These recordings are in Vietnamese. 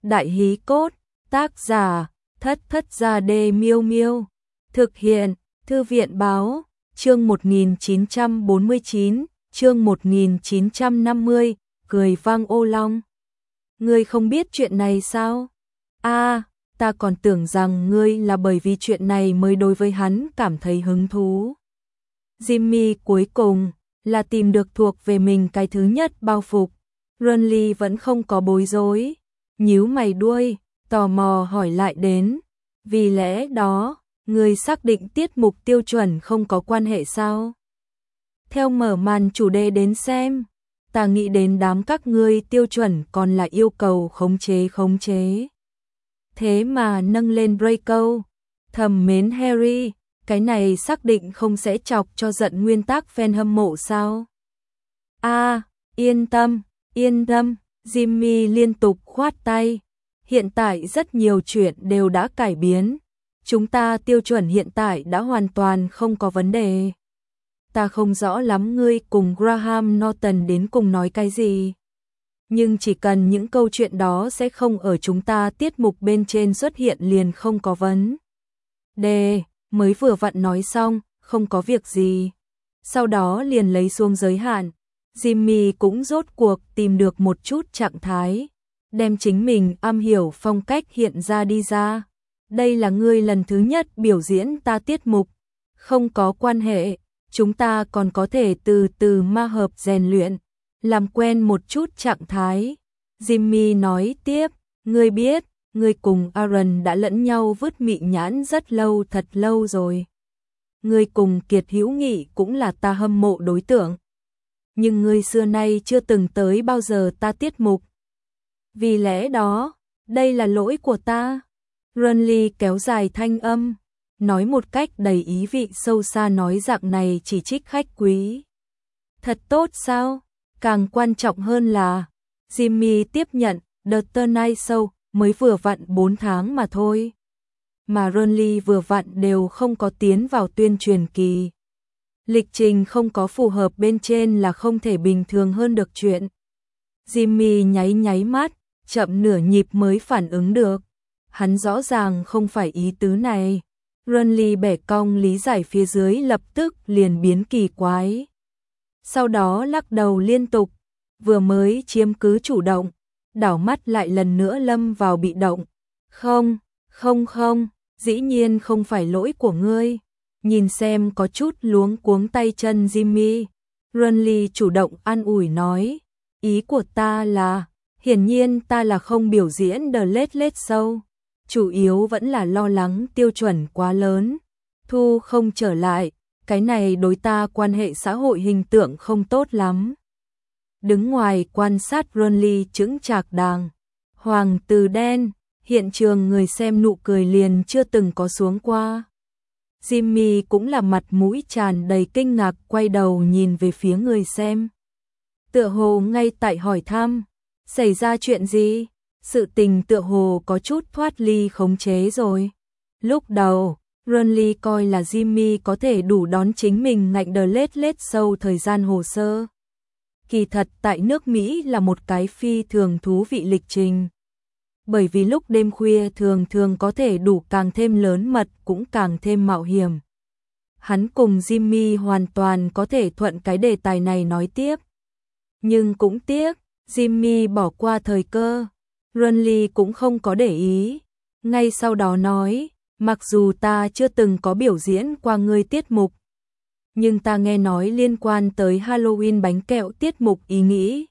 Đại hí cốt, tác giả, Thất Thất Gia Đê Miêu Miêu. Thực hiện, Thư viện báo, chương 1949, chương 1950, cười vang ô long. Ngươi không biết chuyện này sao? Ta còn tưởng rằng ngươi là bởi vì chuyện này mới đối với hắn cảm thấy hứng thú. Jimmy cuối cùng là tìm được thuộc về mình cái thứ nhất bao phục. Ronly vẫn không có bối rối, nhíu mày đuôi, tò mò hỏi lại đến. Vì lẽ đó, ngươi xác định tiết mục tiêu chuẩn không có quan hệ sao? Theo mở màn chủ đề đến xem, ta nghĩ đến đám các ngươi tiêu chuẩn còn là yêu cầu khống chế. Thế mà nâng lên Draco, thầm mến Harry, cái này xác định không sẽ chọc cho giận nguyên tắc fan hâm mộ sao? Yên tâm, Jimmy liên tục khoát tay. Hiện tại rất nhiều chuyện đều đã cải biến. Chúng ta tiêu chuẩn hiện tại đã hoàn toàn không có vấn đề. Ta không rõ lắm ngươi cùng Graham Norton đến cùng nói cái gì. Nhưng chỉ cần những câu chuyện đó sẽ không ở chúng ta tiết mục bên trên xuất hiện liền không có vấn đề. Mới vừa vặn nói xong, không có việc gì. Sau đó liền lấy xuống giới hạn. Jimmy cũng rốt cuộc tìm được một chút trạng thái, đem chính mình am hiểu phong cách hiện ra đi ra. Đây là ngươi lần thứ nhất biểu diễn ta tiết mục, không có quan hệ, chúng ta còn có thể từ từ ma hợp rèn luyện, làm quen một chút trạng thái. Jimmy nói tiếp, ngươi biết, ngươi cùng Aaron đã lẫn nhau vứt mị nhãn rất lâu, thật lâu rồi. Ngươi cùng Kiệt Hữu Nghị cũng là ta hâm mộ đối tượng. Nhưng ngươi xưa nay chưa từng tới bao giờ ta tiết mục. Vì lẽ đó, đây là lỗi của ta. Ronly kéo dài thanh âm, nói một cách đầy ý vị sâu xa, nói dạng này chỉ trích khách quý. Thật tốt sao? Càng quan trọng hơn là, Jimmy tiếp nhận, The Tonight Show mới vừa vặn 4 tháng mà thôi. Mà Ronly vừa vặn đều không có tiến vào tuyên truyền kỳ. Lịch trình không có phù hợp bên trên là không thể bình thường hơn được chuyện. Jimmy nháy mắt, chậm nửa nhịp mới phản ứng được. Hắn rõ ràng không phải ý tứ này. Ronly bẻ cong lý giải phía dưới lập tức liền biến kỳ quái. Sau đó lắc đầu liên tục, vừa mới chiếm cứ chủ động, đảo mắt lại lần nữa lâm vào bị động. Không, dĩ nhiên không phải lỗi của ngươi. Nhìn xem có chút luống cuống tay chân Jimmy, Ronly chủ động an ủi nói, ý của ta là, hiển nhiên ta là không biểu diễn The Late Show, chủ yếu vẫn là lo lắng tiêu chuẩn quá lớn, thu không trở lại, cái này đối ta quan hệ xã hội hình tượng không tốt lắm. Đứng ngoài quan sát Ronly chững chạc đàng hoàng từ đen, hiện trường người xem nụ cười liền chưa từng có xuống qua. Jimmy cũng là mặt mũi tràn đầy kinh ngạc quay đầu nhìn về phía người xem. Tựa hồ ngay tại hỏi thăm, xảy ra chuyện gì? Sự tình tựa hồ có chút thoát ly khống chế rồi. Lúc đầu, Ronly coi là Jimmy có thể đủ đón chính mình ngạnh The Late Show thời gian hồ sơ. Kỳ thật tại nước Mỹ là một cái phi thường thú vị lịch trình. Bởi vì lúc đêm khuya thường có thể đủ càng thêm lớn mật cũng càng thêm mạo hiểm. Hắn cùng Jimmy hoàn toàn có thể thuận cái đề tài này nói tiếp. Nhưng cũng tiếc, Jimmy bỏ qua thời cơ. Ronly cũng không có để ý. Ngay sau đó nói, mặc dù ta chưa từng có biểu diễn qua ngươi tiết mục, nhưng ta nghe nói liên quan tới Halloween bánh kẹo tiết mục ý nghĩ.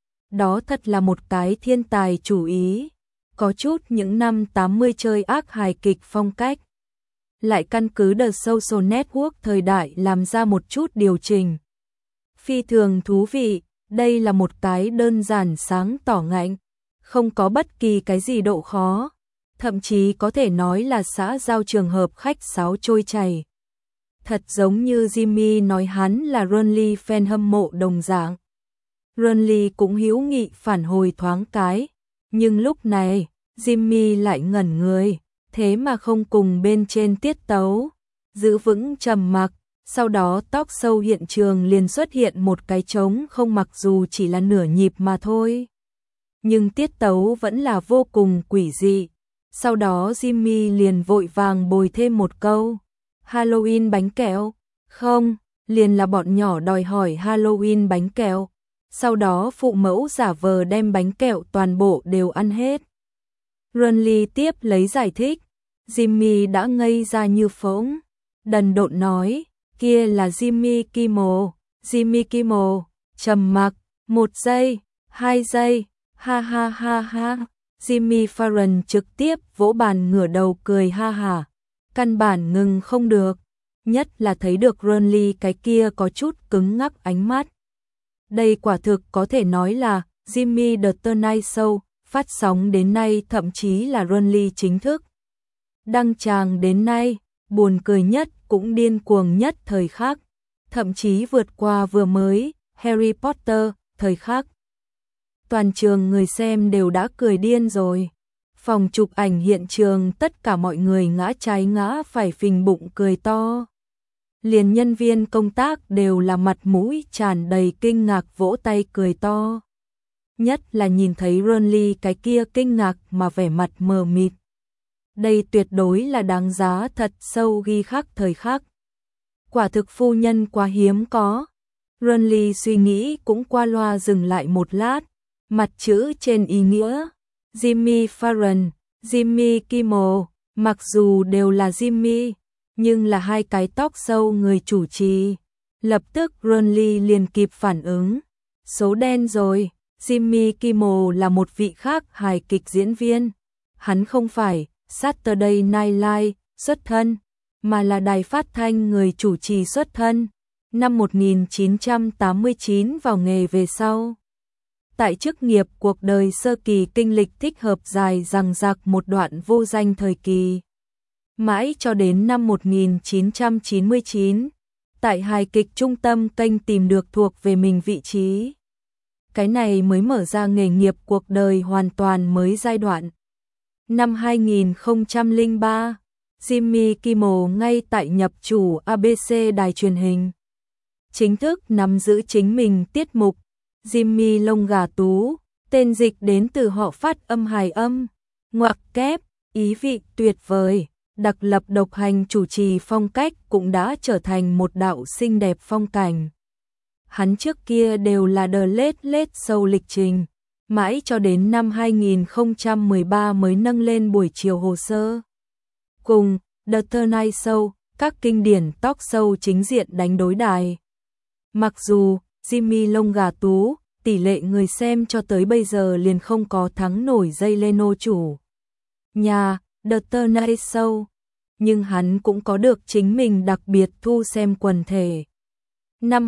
Đó thật là một cái thiên tài chủ ý. Có chút những năm 80 chơi ác hài kịch phong cách. Lại căn cứ The Social Network thời đại làm ra một chút điều chỉnh. Phi thường thú vị, đây là một cái đơn giản sáng tỏ ngạnh, không có bất kỳ cái gì độ khó, thậm chí có thể nói là xã giao trường hợp khách sáo trôi chảy. Thật giống như Jimmy nói hắn là Ronly fan hâm mộ đồng dạng. Ronly cũng hữu nghị phản hồi thoáng cái, nhưng lúc này, Jimmy lại ngẩn người, thế mà không cùng bên trên tiết tấu, giữ vững trầm mặc, sau đó talk show hiện trường liền xuất hiện một cái trống không, mặc dù chỉ là nửa nhịp mà thôi. nhưng tiết tấu vẫn là vô cùng quỷ dị. Sau đó Jimmy liền vội vàng bồi thêm một câu. Halloween bánh kẹo? Không, liền là bọn nhỏ đòi hỏi Halloween bánh kẹo. Sau đó phụ mẫu giả vờ đem bánh kẹo toàn bộ đều ăn hết. Ronly tiếp lấy giải thích. Jimmy đã ngây ra như phỗng. Đần độn nói, kia là Jimmy Kimmel. Jimmy Kimmel, trầm mặc, 1 giây, 2 giây, ha ha ha ha. Jimmy Fallon trực tiếp vỗ bàn ngửa đầu cười ha hả. Căn bản ngừng không được. Nhất là thấy được Ronly cái kia có chút cứng ngắc ánh mắt. Đây quả thực có thể nói là Jimmy The Tonight Show phát sóng đến nay, thậm chí là Ronly chính thức đăng tràng đến nay, buồn cười nhất cũng điên cuồng nhất thời khắc, thậm chí vượt qua vừa mới Harry Potter thời khắc. Toàn trường người xem đều đã cười điên rồi. Phòng chụp ảnh hiện trường tất cả mọi người ngã trái ngã phải phình bụng cười to. Liền nhân viên công tác đều là mặt mũi tràn đầy kinh ngạc vỗ tay cười to. Nhất là nhìn thấy Ronly cái kia kinh ngạc mà vẻ mặt mờ mịt. Đây tuyệt đối là đáng giá thật sâu ghi khắc thời khắc. Quả thực phu nhân quá hiếm có. Ronly suy nghĩ cũng qua loa dừng lại một lát, mặt chữ trên ý nghĩa. Jimmy Fallon, Jimmy Kimmel, mặc dù đều là Jimmy, nhưng là hai cái talk show người chủ trì. Lập tức Ronly liền kịp phản ứng. Số đen rồi, Jimmy Kimmel là một vị khác hài kịch diễn viên. Hắn không phải Saturday Night Live xuất thân, mà là đài phát thanh người chủ trì xuất thân. Năm 1989 vào nghề về sau. Tại chức nghiệp cuộc đời sơ kỳ kinh lịch thích hợp dài dằng dặc một đoạn vô danh thời kỳ. Mãi cho đến năm 1999, tại hài kịch trung tâm kênh tìm được thuộc về mình vị trí. Cái này mới mở ra nghề nghiệp cuộc đời hoàn toàn mới giai đoạn. Năm 2003, Jimmy Kimmel ngay tại nhập chủ ABC đài truyền hình. Chính thức nắm giữ chính mình tiết mục. Jimmy Lông Gà Tú, tên dịch đến từ họ phát âm hài âm, ngoặc kép, ý vị tuyệt vời, đặc lập độc hành chủ trì phong cách cũng đã trở thành một đạo xinh đẹp phong cảnh. Hắn trước kia đều là The Late Late Show lịch trình, mãi cho đến năm 2013 mới nâng lên buổi chiều hồ sơ. Cùng The Tonight Show, các kinh điển talk show chính diện đánh đối đài. Mặc dù Jimmy Lông Gà Tú, tỷ lệ người xem cho tới bây giờ liền không có thắng nổi Jay Leno chủ nhà The Tonight Show, nhưng hắn cũng có được chính mình đặc biệt thu xem quần thể. Năm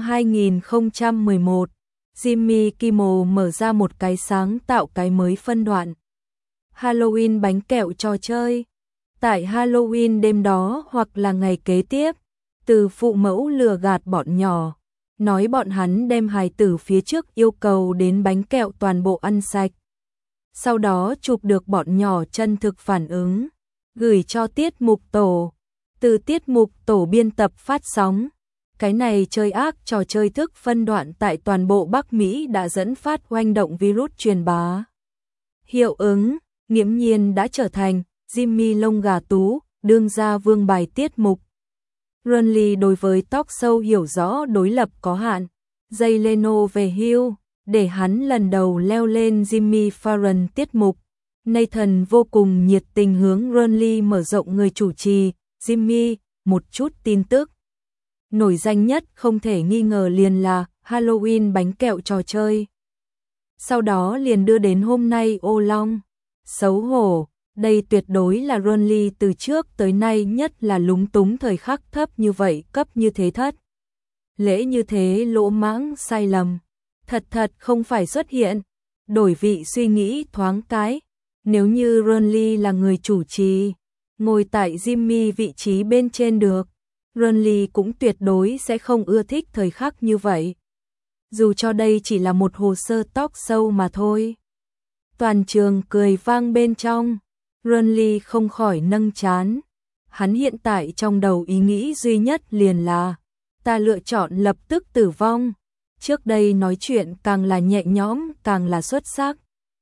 2011, Jimmy Kimmel mở ra một cái sáng tạo cái mới phân đoạn. Halloween bánh kẹo trò chơi. Tại Halloween đêm đó hoặc là ngày kế tiếp, từ phụ mẫu lừa gạt bọn nhỏ. Nói bọn hắn đem hài tử phía trước yêu cầu đến bánh kẹo toàn bộ ăn sạch. Sau đó chụp được bọn nhỏ chân thực phản ứng, gửi cho tiết mục tổ. Từ tiết mục tổ biên tập phát sóng. Cái này chơi ác trò chơi thức phân đoạn tại toàn bộ Bắc Mỹ đã dẫn phát oanh động virus truyền bá. Hiệu ứng, nghiễm nhiên đã trở thành Jimmy Lông Gà Tú, đương gia vương bài tiết mục. Ronly đối với talk show hiểu rõ đối lập có hạn. Jay Leno về hưu, để hắn lần đầu leo lên Jimmy Fallon tiết mục. Nathan vô cùng nhiệt tình hướng Ronly mở rộng người chủ trì. Jimmy, một chút tin tức. Nổi danh nhất không thể nghi ngờ liền là Halloween bánh kẹo trò chơi. Sau đó liền đưa đến hôm nay ô long. Xấu hổ. Đây tuyệt đối là Ronly từ trước tới nay nhất là lúng túng thời khắc thấp như vậy, cấp như thế thất. Lễ như thế lỗ mãng sai lầm. Thật không phải xuất hiện. Đổi vị suy nghĩ thoáng cái. Nếu như Ronly là người chủ trì, ngồi tại Jimmy vị trí bên trên được, Ronly cũng tuyệt đối sẽ không ưa thích thời khắc như vậy. Dù cho đây chỉ là một hồ sơ talk show mà thôi. Toàn trường cười vang bên trong. Ronly không khỏi nâng trán. Hắn hiện tại trong đầu ý nghĩ duy nhất liền là ta lựa chọn lập tức tử vong. Trước đây nói chuyện càng là nhẹ nhõm càng là xuất sắc.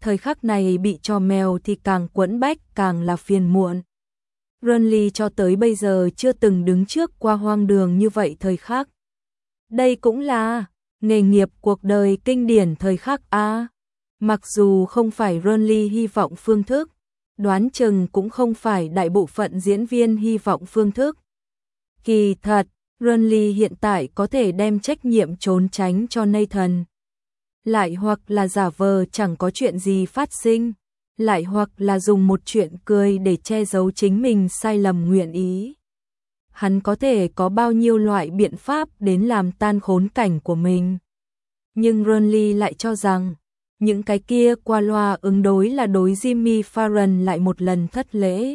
thời khắc này bị cho mèo thì càng quẫn bách càng là phiền muộn. Renly cho tới bây giờ chưa từng đứng trước qua hoang đường như vậy thời khắc. Đây cũng là nghề nghiệp cuộc đời kinh điển thời khắc a. Mặc dù không phải Renly hy vọng phương thức, đoán chừng cũng không phải đại bộ phận diễn viên hy vọng phương thức. Kỳ thật, Renly hiện tại có thể đem trách nhiệm trốn tránh cho Nathan. Lại hoặc là giả vờ chẳng có chuyện gì phát sinh, lại hoặc là dùng một chuyện cười để che giấu chính mình sai lầm nguyện ý. Hắn có thể có bao nhiêu loại biện pháp đến làm tan khốn cảnh của mình. Nhưng Renly lại cho rằng, những cái kia qua loa ứng đối là đối Jimmy Fallon lại một lần thất lễ.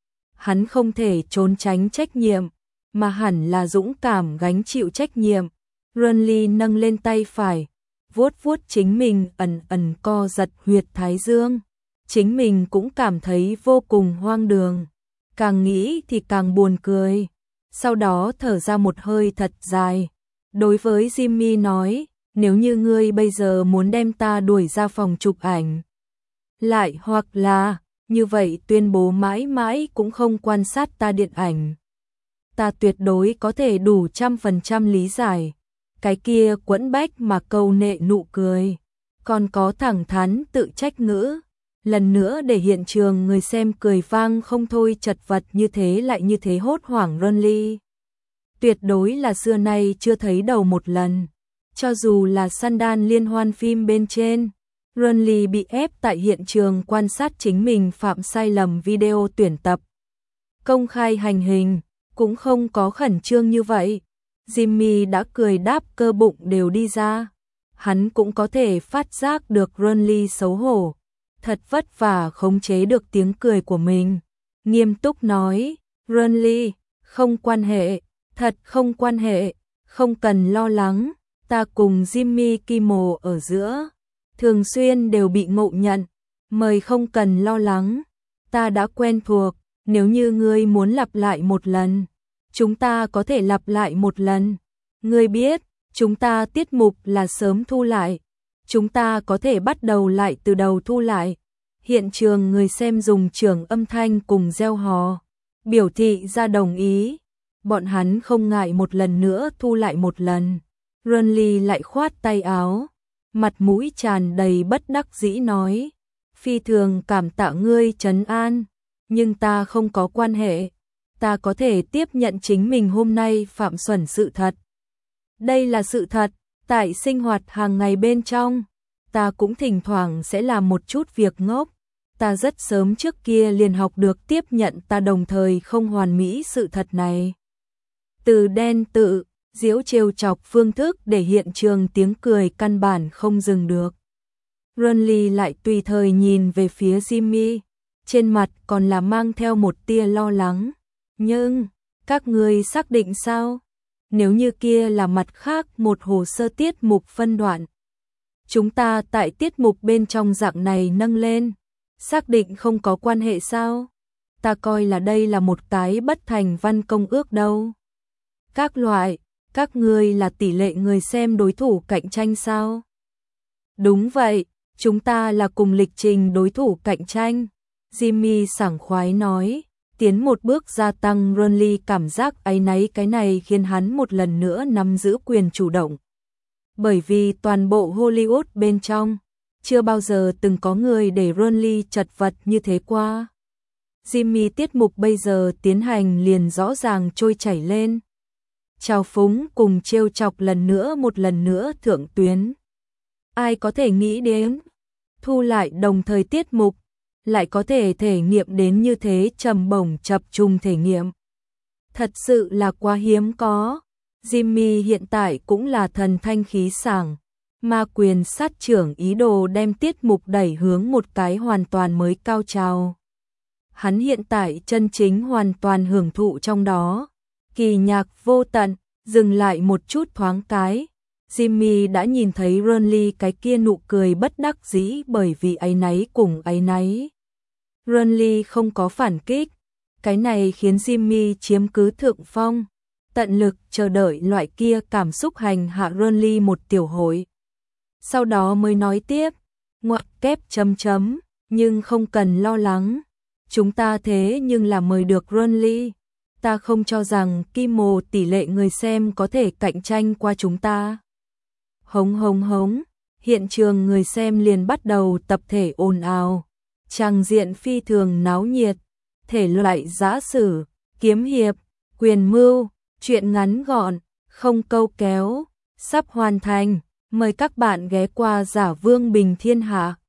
Hắn không thể trốn tránh trách nhiệm, mà hẳn là dũng cảm gánh chịu trách nhiệm. Renly nâng lên tay phải, vuốt vuốt chính mình ẩn ẩn co giật huyệt thái dương. Chính mình cũng cảm thấy vô cùng hoang đường. Càng nghĩ thì càng buồn cười. Sau đó thở ra một hơi thật dài. Đối với Jimmy nói, nếu như ngươi bây giờ muốn đem ta đuổi ra phòng chụp ảnh. Lại hoặc là, như vậy tuyên bố mãi mãi cũng không quan sát ta điện ảnh. Ta tuyệt đối có thể đủ 100% lý giải. Cái kia quẫn bách mà câu nệ nụ cười. Còn có thẳng thắn tự trách ngữ. Lần nữa để hiện trường người xem cười vang không thôi, chật vật như thế lại như thế hốt hoảng. Renly tuyệt đối là xưa nay chưa thấy đầu một lần. Cho dù là Sundance liên hoan phim bên trên, Renly bị ép tại hiện trường quan sát chính mình phạm sai lầm video tuyển tập. Công khai hành hình, cũng không có khẩn trương như vậy. Jimmy đã cười đáp cơ bụng đều đi ra. Hắn cũng có thể phát giác được Renly xấu hổ. Thật vất vả khống chế được tiếng cười của mình. Nghiêm túc nói, Renly, không quan hệ, thật không quan hệ, không cần lo lắng. Ta cùng Jimmy Kimmel ở giữa, thường xuyên đều bị ngộ nhận, mời không cần lo lắng. Ta đã quen thuộc, nếu như ngươi muốn lặp lại một lần, chúng ta có thể lặp lại một lần. Ngươi biết, chúng ta tiết mục là sớm thu lại. Chúng ta có thể bắt đầu lại từ đầu thu lại. Hiện trường người xem dùng trưởng âm thanh cùng reo hò, biểu thị ra đồng ý. Bọn hắn không ngại một lần nữa thu lại một lần. Renly lại khoát tay áo, mặt mũi tràn đầy bất đắc dĩ nói, phi thường cảm tạ ngươi trấn an, nhưng ta không có quan hệ. Ta có thể tiếp nhận chính mình hôm nay phạm xuẩn sự thật. Đây là sự thật, tại sinh hoạt hàng ngày bên trong, ta cũng thỉnh thoảng sẽ làm một chút việc ngốc. Ta rất sớm trước kia liền học được tiếp nhận ta đồng thời không hoàn mỹ sự thật này. Từ đen tự, giễu trêu chọc phương thức để hiện trường tiếng cười căn bản không dừng được. Renly lại tùy thời nhìn về phía Jimmy, trên mặt còn là mang theo một tia lo lắng. Nhưng, các ngươi xác định sao? Nếu như kia là mặt khác một hồ sơ tiết mục phân đoạn. Chúng ta tại tiết mục bên trong dạng này nâng lên, xác định không có quan hệ sao? Ta coi là đây là một cái bất thành văn công ước đâu. Các loại, các ngươi là tỷ lệ người xem đối thủ cạnh tranh sao? Đúng vậy, chúng ta là cùng lịch trình đối thủ cạnh tranh. Jimmy sảng khoái nói, tiến một bước gia tăng. Renly cảm giác áy náy, cái này khiến hắn một lần nữa nắm giữ quyền chủ động. Bởi vì toàn bộ Hollywood bên trong, chưa bao giờ từng có người để Renly chật vật như thế qua. Jimmy tiết mục bây giờ tiến hành liền rõ ràng trôi chảy lên. Chào phúng cùng trêu chọc một lần nữa thượng tuyến. Ai có thể nghĩ đến, thu lại đồng thời tiết mục, lại có thể thể nghiệm đến như thế trầm bổng chập trùng thể nghiệm. Thật sự là quá hiếm có. Jimmy hiện tại cũng là thần thanh khí sảng. Ma quyền sát trưởng ý đồ đem tiết mục đẩy hướng một cái hoàn toàn mới cao trào. Hắn hiện tại chân chính hoàn toàn hưởng thụ trong đó. Kỳ nhạc vô tận, dừng lại một chút thoáng cái. Jimmy đã nhìn thấy Renly cái kia nụ cười bất đắc dĩ bởi vì áy náy cùng áy náy. Renly không có phản kích. Cái này khiến Jimmy chiếm cứ thượng phong. Tận lực chờ đợi loại kia cảm xúc hành hạ Renly một tiểu hội. Sau đó mới nói tiếp, ngoặc kép chấm chấm, nhưng không cần lo lắng. Chúng ta thế nhưng là mời được Renly. Ta không cho rằng Kimo tỷ lệ người xem có thể cạnh tranh qua chúng ta. Hống hống hống, hiện trường người xem liền bắt đầu tập thể ồn ào. Tràng diện phi thường náo nhiệt, thể loại giã sử, kiếm hiệp, quyền mưu, truyện ngắn gọn, không câu kéo, sắp hoàn thành. Mời các bạn ghé qua Giả Vương Bình Thiên Hạ.